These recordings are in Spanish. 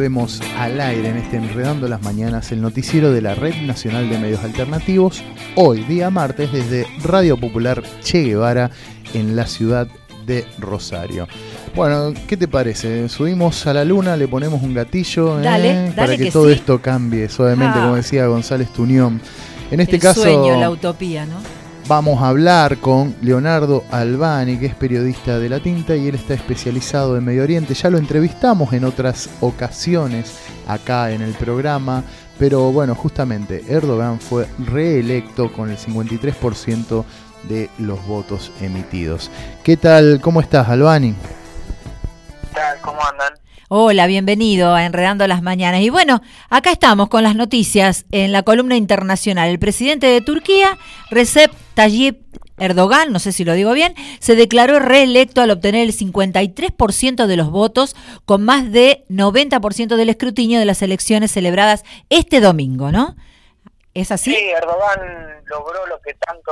volvemos al aire en este Enredando las Mañanas, el noticiero de la Red Nacional de Medios Alternativos, hoy día martes desde Radio Popular Che Guevara en la ciudad de Rosario. Bueno, ¿qué te parece? Subimos a la luna, le ponemos un gatillo dale, para que todo esto cambie suavemente, como decía González Tuñón. En este caso, sueño, la utopía, ¿no? Vamos a hablar con Leonardo Albani, que es periodista de La Tinta y él está especializado en Medio Oriente. Ya lo entrevistamos en otras ocasiones acá en el programa, pero bueno, justamente Erdogan fue reelecto con el 53% de los votos emitidos. ¿Qué tal? ¿Cómo estás, Albani? ¿Qué tal? ¿Cómo andan? Hola, bienvenido a Enredando las Mañanas. Y bueno, acá estamos con las noticias en la columna internacional. El presidente de Turquía, Recep Tayyip Erdogan, no sé si lo digo bien, se declaró reelecto al obtener el 53% de los votos, con más de 90% del escrutinio de las elecciones celebradas este domingo, ¿no? ¿Es así? Sí, Erdogan logró lo que tanto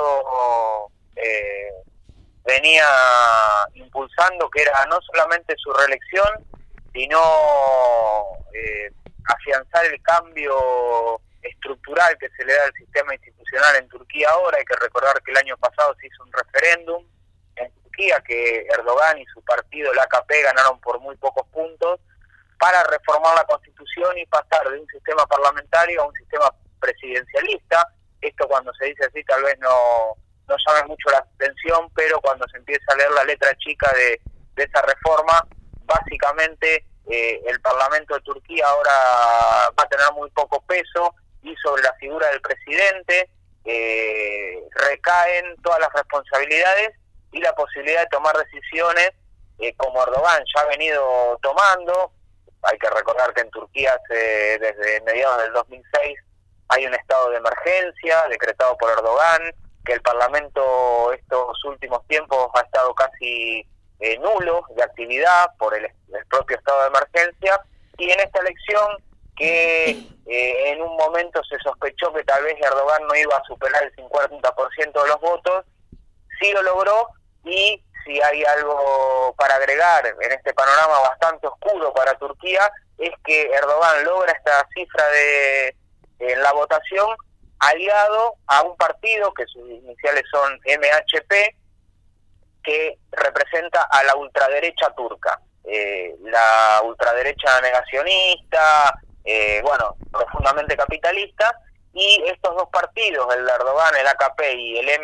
venía impulsando, que era no solamente su reelección, sino afianzar el cambio estructural que se le da al sistema institucional en Turquía ahora. Hay que recordar que el año pasado se hizo un referéndum en Turquía que Erdogan y su partido, el AKP, ganaron por muy pocos puntos para reformar la constitución y pasar de un sistema parlamentario a un sistema presidencialista. Esto, cuando se dice así, tal vez no llame mucho la atención, pero cuando se empieza a leer la letra chica de esa reforma, básicamente el Parlamento de Turquía ahora va a tener muy poco peso y sobre la figura del presidente recaen todas las responsabilidades y la posibilidad de tomar decisiones como Erdogan ya ha venido tomando. Hay que recordar que en Turquía desde mediados del 2006 hay un estado de emergencia decretado por Erdogan, que el Parlamento estos últimos tiempos ha estado casi nulo de actividad por el propio estado de emergencia, y en esta elección que en un momento se sospechó que tal vez Erdogan no iba a superar el 50% de los votos, sí lo logró. Y si hay algo para agregar en este panorama bastante oscuro para Turquía, es que Erdogan logra esta cifra en la votación aliado a un partido que sus iniciales son MHP, que representa a la ultraderecha turca, la ultraderecha negacionista, profundamente capitalista. Y estos dos partidos, el de Erdogan, el AKP y el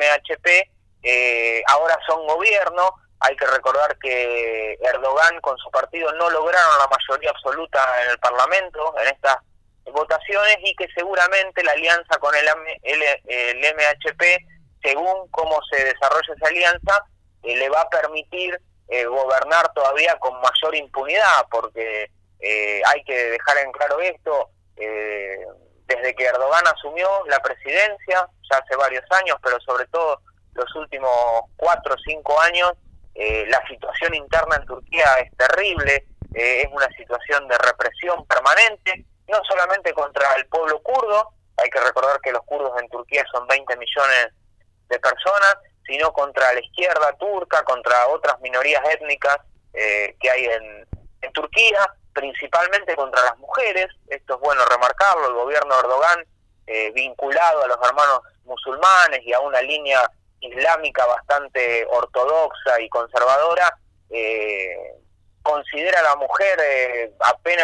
MHP, ahora son gobierno. Hay que recordar que Erdogan con su partido no lograron la mayoría absoluta en el Parlamento en estas votaciones, y que seguramente la alianza con el MHP, según cómo se desarrolla esa alianza, le va a permitir gobernar todavía con mayor impunidad, porque hay que dejar en claro esto. Desde que Erdogan asumió la presidencia, ya hace varios años, pero sobre todo los últimos 4 o 5 años, la situación interna en Turquía es terrible. Es una situación de represión permanente, no solamente contra el pueblo kurdo. Hay que recordar que los kurdos en Turquía son 20 millones de personas, sino contra la izquierda turca, contra otras minorías étnicas que hay en Turquía, principalmente contra las mujeres. Esto es bueno remarcarlo. El gobierno de Erdogan, vinculado a los hermanos musulmanes y a una línea islámica bastante ortodoxa y conservadora, considera a la mujer apenas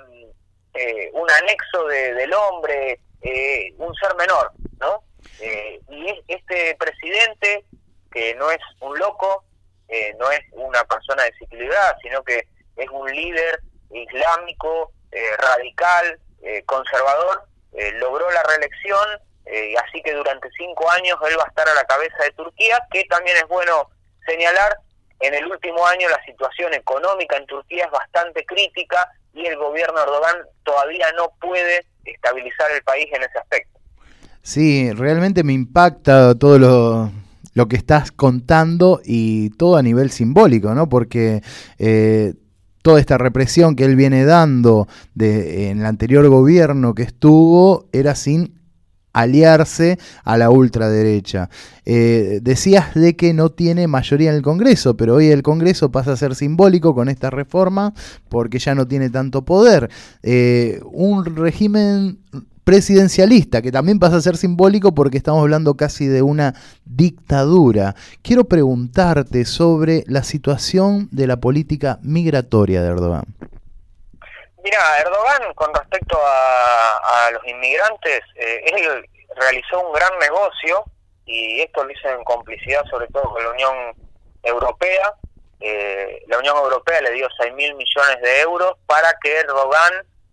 un anexo del hombre, un ser menor, ¿no? Y este presidente, que no es un loco, no es una persona desequilibrada, sino que es un líder islámico, radical, conservador, logró la reelección, así que durante 5 años él va a estar a la cabeza de Turquía, que también es bueno señalar. En el último año la situación económica en Turquía es bastante crítica y el gobierno de Erdogan todavía no puede estabilizar el país en ese aspecto. Sí, realmente me impacta todo lo que estás contando, y todo a nivel simbólico, ¿no? Porque toda esta represión que él viene dando en el anterior gobierno que estuvo era sin aliarse a la ultraderecha. Decías de que no tiene mayoría en el Congreso, pero hoy el Congreso pasa a ser simbólico con esta reforma porque ya no tiene tanto poder. Un régimen presidencialista que también pasa a ser simbólico porque estamos hablando casi de una dictadura. Quiero preguntarte sobre la situación de la política migratoria de Erdogan. Mira, Erdogan, con respecto a los inmigrantes, él realizó un gran negocio, y esto lo hizo en complicidad sobre todo con la Unión Europea. La Unión Europea le dio 6.000 millones de euros para que Erdogan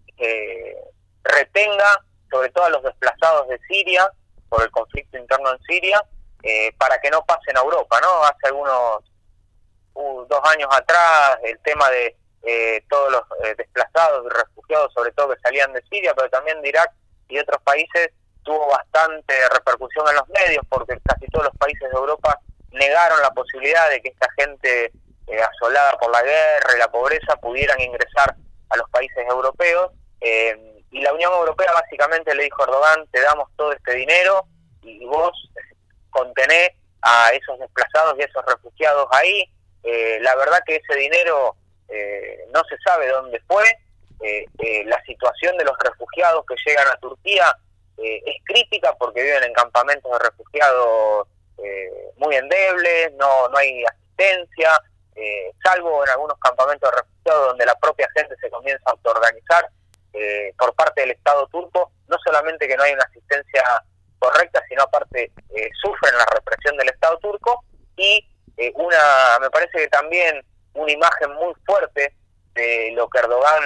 retenga sobre todo a los desplazados de Siria, por el conflicto interno en Siria, para que no pasen a Europa, ¿no? Hace algunos 2 años atrás, el tema de todos los desplazados y refugiados, sobre todo que salían de Siria, pero también de Irak y otros países, tuvo bastante repercusión en los medios, porque casi todos los países de Europa negaron la posibilidad de que esta gente asolada por la guerra y la pobreza pudieran ingresar a los países europeos. Y la Unión Europea básicamente le dijo a Erdogan: te damos todo este dinero y vos contenés a esos desplazados y a esos refugiados ahí. La verdad que ese dinero no se sabe dónde fue. La situación de los refugiados que llegan a Turquía es crítica porque viven en campamentos de refugiados muy endebles, no hay asistencia, salvo en algunos campamentos de refugiados donde la propia gente se comienza a autoorganizar. Por parte del Estado turco, no solamente que no hay una asistencia correcta, sino aparte sufren la represión del Estado turco, y me parece que también una imagen muy fuerte de lo que Erdogan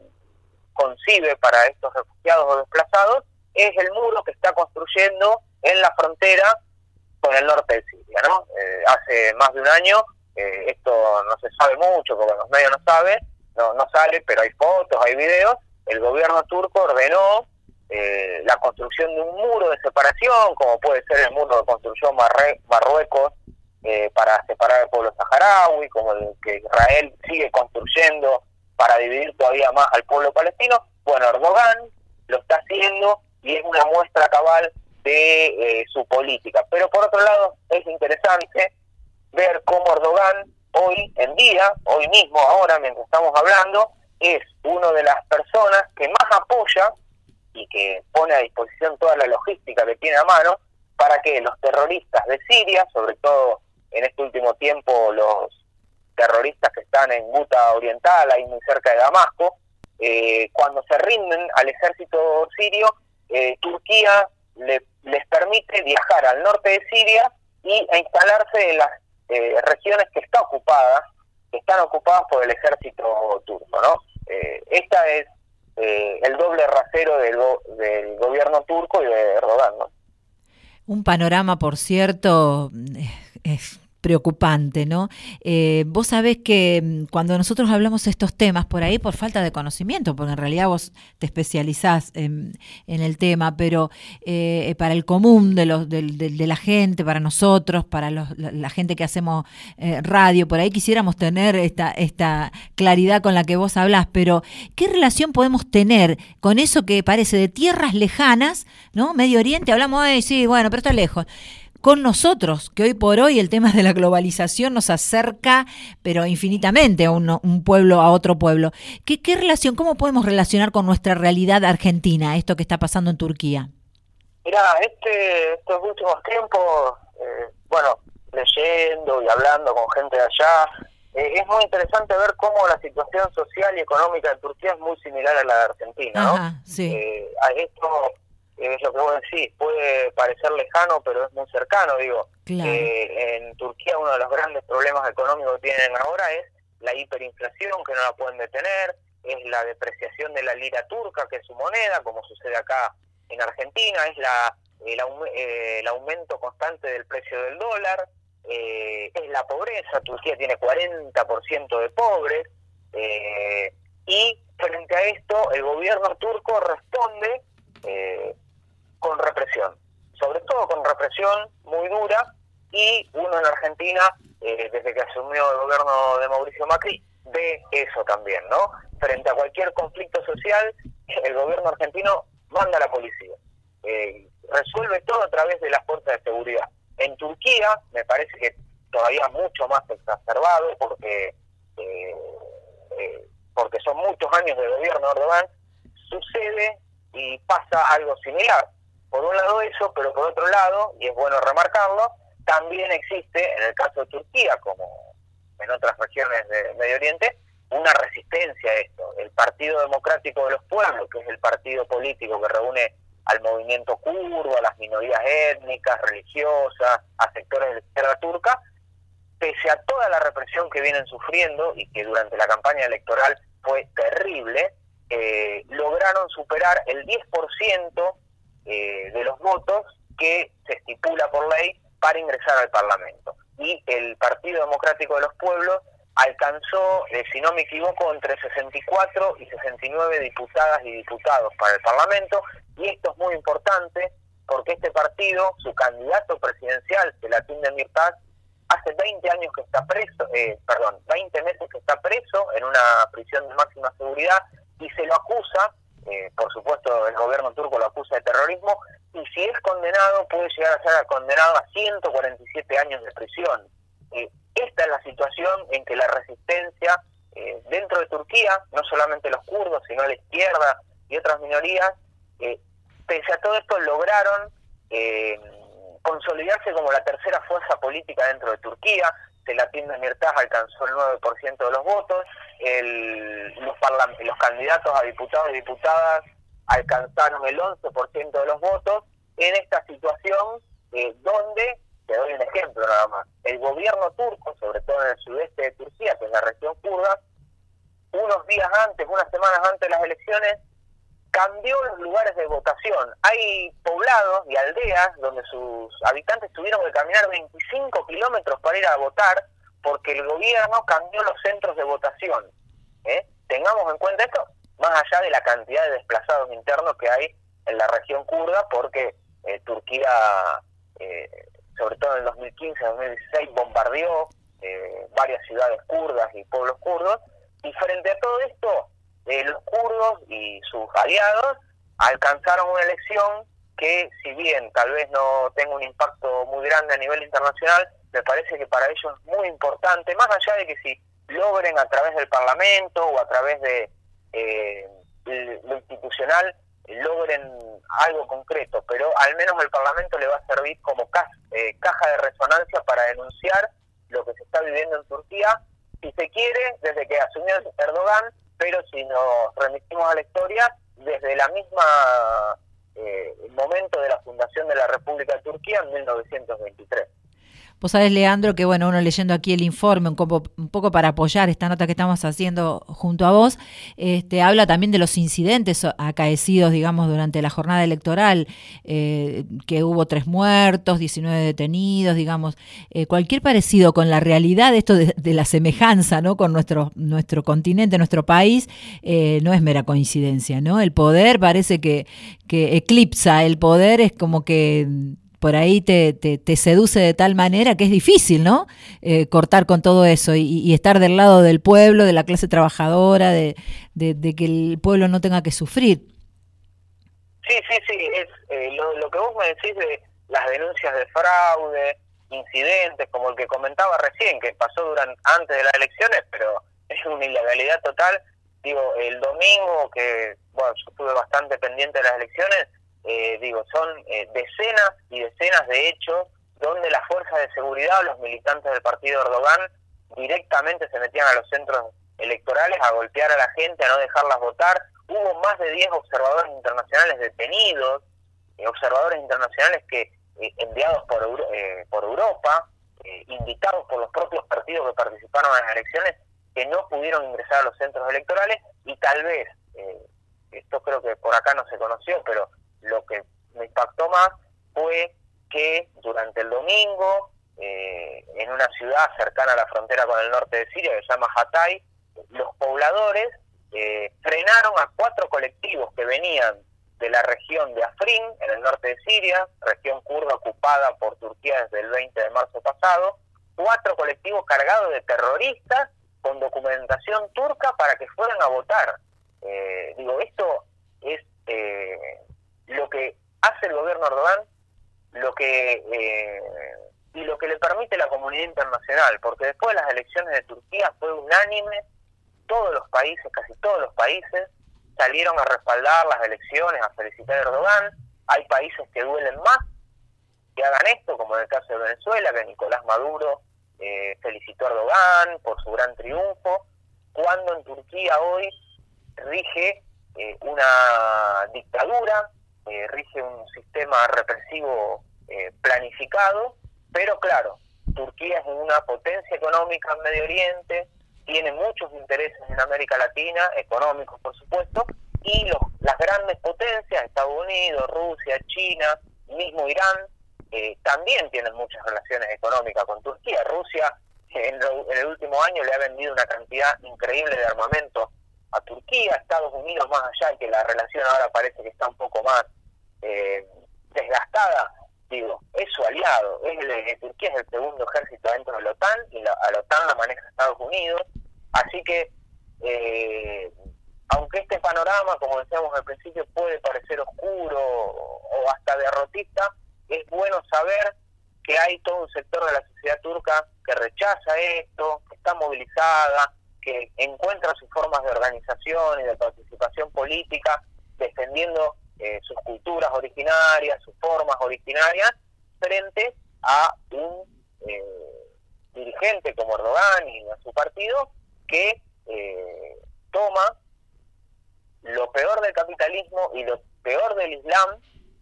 concibe para estos refugiados o desplazados es el muro que está construyendo en la frontera con el norte de Siria, ¿no? Hace más de un año, esto no se sabe mucho porque los medios no sale, pero hay fotos, hay videos. El gobierno turco ordenó la construcción de un muro de separación, como puede ser el muro que construyó Marruecos para separar al pueblo saharaui, como el que Israel sigue construyendo para dividir todavía más al pueblo palestino. Bueno, Erdogan lo está haciendo y es una muestra cabal de su política. Pero por otro lado, es interesante ver cómo Erdogan hoy mismo, ahora, mientras estamos hablando, es una de las personas que más apoya y que pone a disposición toda la logística que tiene a mano para que los terroristas de Siria, sobre todo en este último tiempo los terroristas que están en Ghouta Oriental, ahí muy cerca de Damasco, cuando se rinden al ejército sirio, Turquía les permite viajar al norte de Siria e instalarse en las regiones que están ocupadas por el ejército turco, ¿no? Esta es el doble rasero del gobierno turco y de Erdogan, ¿no? Un panorama, por cierto, es preocupante, ¿no? Vos sabés que cuando nosotros hablamos de estos temas por ahí, por falta de conocimiento, porque en realidad vos te especializás en el tema, pero para el común de la gente, para nosotros, para la gente que hacemos radio, por ahí quisiéramos tener esta claridad con la que vos hablás, pero ¿qué relación podemos tener con eso que parece de tierras lejanas, ¿no? Medio Oriente, hablamos, sí, bueno, pero está lejos. Con nosotros, que hoy por hoy el tema de la globalización nos acerca, pero infinitamente a un pueblo a otro pueblo. ¿Qué relación, cómo podemos relacionar con nuestra realidad argentina esto que está pasando en Turquía? Mirá, estos últimos tiempos, leyendo y hablando con gente de allá, es muy interesante ver cómo la situación social y económica de Turquía es muy similar a la de Argentina, ¿no? Ajá, sí. Esto es lo que vos decís, puede parecer lejano, pero es muy cercano, digo. Claro. En Turquía uno de los grandes problemas económicos que tienen ahora es la hiperinflación, que no la pueden detener, es la depreciación de la lira turca, que es su moneda, como sucede acá en Argentina, es el aumento constante del precio del dólar, es la pobreza. Turquía tiene 40% de pobres, y frente a esto el gobierno turco responde con represión, sobre todo con represión muy dura, y uno en Argentina, desde que asumió el gobierno de Mauricio Macri, ve eso también, ¿no? Frente a cualquier conflicto social, el gobierno argentino manda a la policía. resuelve todo a través de las fuerzas de seguridad. En Turquía me parece que todavía mucho más exacerbado porque son muchos años de gobierno de Erdogan, sucede y pasa algo similar. Por un lado eso, pero por otro lado, y es bueno remarcarlo, también existe, en el caso de Turquía, como en otras regiones de Medio Oriente, una resistencia a esto. El Partido Democrático de los Pueblos, que es el partido político que reúne al movimiento kurdo, a las minorías étnicas, religiosas, a sectores de la izquierda turca, pese a toda la represión que vienen sufriendo y que durante la campaña electoral fue terrible, lograron superar el 10% de los votos que se estipula por ley para ingresar al Parlamento. Y el Partido Democrático de los Pueblos alcanzó, si no me equivoco, entre 64 y 69 diputadas y diputados para el Parlamento, y esto es muy importante porque este partido, su candidato presidencial, Selahattin Demirtas, hace 20 años que está preso, 20 meses que está preso en una prisión de máxima seguridad, y se lo acusa, por supuesto el gobierno turco lo acusa de terrorismo, y si es condenado puede llegar a ser condenado a 147 años de prisión. Esta es la situación en que la resistencia dentro de Turquía, no solamente los kurdos, sino la izquierda y otras minorías, pese a todo esto lograron consolidarse como la tercera fuerza política dentro de Turquía. Selahattin Demirtas alcanzó el 9% de los votos, los candidatos a diputados y diputadas alcanzaron el 11% de los votos, en esta situación donde, te doy un ejemplo nada más, el gobierno turco, sobre todo en el sudeste de Turquía, que es la región kurda, unas semanas antes de las elecciones, cambió los lugares de votación. Hay poblados y aldeas donde sus habitantes tuvieron que caminar 25 kilómetros para ir a votar porque el gobierno cambió los centros de votación. Tengamos en cuenta esto, más allá de la cantidad de desplazados internos que hay en la región kurda, porque Turquía, sobre todo en el 2015-2016, bombardeó varias ciudades kurdas y pueblos kurdos, y frente a todo esto, los kurdos y sus aliados alcanzaron una elección que, si bien tal vez no tenga un impacto muy grande a nivel internacional, me parece que para ellos es muy importante, más allá de que si logren a través del Parlamento o a través de lo institucional logren algo concreto, pero al menos el Parlamento le va a servir como caja de resonancia para denunciar lo que se está viviendo en Turquía, si se quiere, desde que asumió Erdogan, pero si nos remitimos a la historia, desde la misma momento de la fundación de la República de Turquía en 1923. Vos sabés, Leandro, que bueno, uno leyendo aquí el informe, un poco para apoyar esta nota que estamos haciendo junto a vos, habla también de los incidentes acaecidos, digamos, durante la jornada electoral, que hubo 3 muertos, 19 detenidos, digamos, cualquier parecido con la realidad, esto de la semejanza, ¿no?, con nuestro continente, nuestro país, no es mera coincidencia, ¿no? El poder parece que eclipsa, el poder es como que por ahí te seduce de tal manera que es difícil, ¿no? Cortar con todo eso y estar del lado del pueblo, de la clase trabajadora, de que el pueblo no tenga que sufrir. Sí, es lo que vos me decís de las denuncias de fraude, incidentes como el que comentaba recién, que pasó antes de las elecciones, pero es una ilegalidad total. Digo, el domingo, que bueno, yo estuve bastante pendiente de las elecciones, son decenas y decenas de hechos donde las fuerzas de seguridad o los militantes del partido Erdogan directamente se metían a los centros electorales a golpear a la gente, a no dejarlas votar. Hubo más de 10 observadores internacionales detenidos, observadores internacionales que enviados por Europa, invitados por los propios partidos que participaron en las elecciones, que no pudieron ingresar a los centros electorales, y tal vez, esto creo que por acá no se conoció, pero lo que me impactó más fue que durante el domingo, en una ciudad cercana a la frontera con el norte de Siria, que se llama Hatay, los pobladores frenaron a 4 colectivos que venían de la región de Afrin, en el norte de Siria, región kurda ocupada por Turquía desde el 20 de marzo pasado, 4 colectivos cargados de terroristas con documentación turca para que fueran a votar. Esto es lo que hace el gobierno Erdogan lo que le permite la comunidad internacional, porque después de las elecciones de Turquía fue unánime, todos los países, casi todos los países, salieron a respaldar las elecciones, a felicitar a Erdogan. Hay países que duelen más que hagan esto, como en el caso de Venezuela, que Nicolás Maduro felicitó a Erdogan por su gran triunfo, cuando en Turquía hoy rige una dictadura, rige un sistema represivo planificado, pero claro, Turquía es una potencia económica en Medio Oriente, tiene muchos intereses en América Latina, económicos por supuesto, y las grandes potencias, Estados Unidos, Rusia, China, mismo Irán, también tienen muchas relaciones económicas con Turquía. Rusia en el último año le ha vendido una cantidad increíble de armamento a Turquía, Estados Unidos, más allá de que la relación ahora parece que está un poco más desgastada, es su aliado. Turquía es el segundo ejército dentro de la OTAN, y a la OTAN la maneja Estados Unidos, así que aunque este panorama, como decíamos al principio, puede parecer oscuro o hasta derrotista, es bueno saber que hay todo un sector de la sociedad turca que rechaza esto, que está movilizada, que encuentra sus formas de organización y de participación política, defendiendo sus culturas originarias, sus formas originarias, frente a un dirigente como Erdogan y a su partido que toma lo peor del capitalismo y lo peor del Islam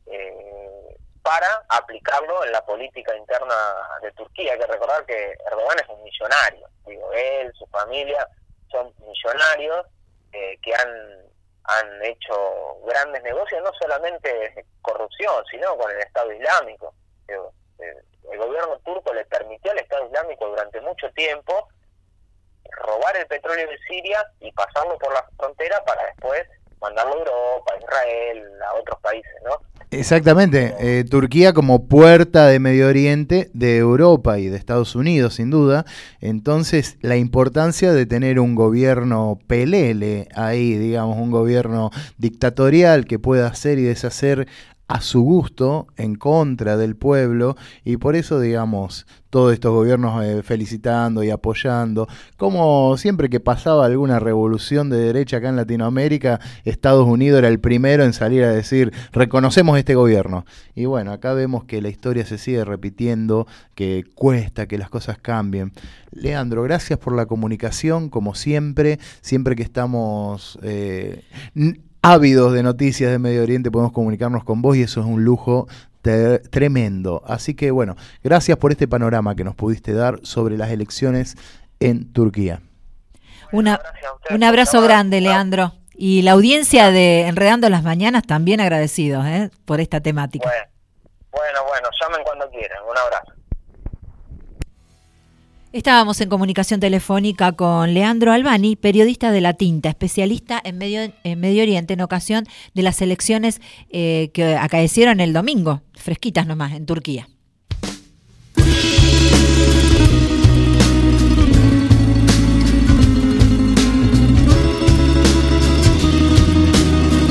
para aplicarlo en la política interna de Turquía. Hay que recordar que Erdogan es un millonario, él, su familia son millonarios que han hecho grandes negocios, no solamente corrupción, sino con el Estado Islámico. El gobierno turco le permitió al Estado Islámico durante mucho tiempo robar el petróleo de Siria y pasarlo por la frontera para después mandarlo a Europa, a Israel, a otros países, ¿no? Exactamente, Turquía como puerta de Medio Oriente, de Europa y de Estados Unidos, sin duda. Entonces, la importancia de tener un gobierno pelele ahí, digamos, un gobierno dictatorial que pueda hacer y deshacer a su gusto, en contra del pueblo, y por eso, digamos, todos estos gobiernos felicitando y apoyando, como siempre que pasaba alguna revolución de derecha acá en Latinoamérica, Estados Unidos era el primero en salir a decir, reconocemos este gobierno. Y bueno, acá vemos que la historia se sigue repitiendo, que cuesta que las cosas cambien. Leandro, gracias por la comunicación, como siempre que estamos ávidos de noticias de Medio Oriente podemos comunicarnos con vos y eso es un lujo tremendo. Así que bueno, gracias por este panorama que nos pudiste dar sobre las elecciones en Turquía. Un abrazo grande, Leandro. Y la audiencia de Enredando las Mañanas también agradecidos por esta temática. Bueno, llamen cuando quieran. Un abrazo. Estábamos en comunicación telefónica con Leandro Albani, periodista de La Tinta, especialista en Medio Oriente en ocasión de las elecciones que acaecieron el domingo, fresquitas nomás, en Turquía.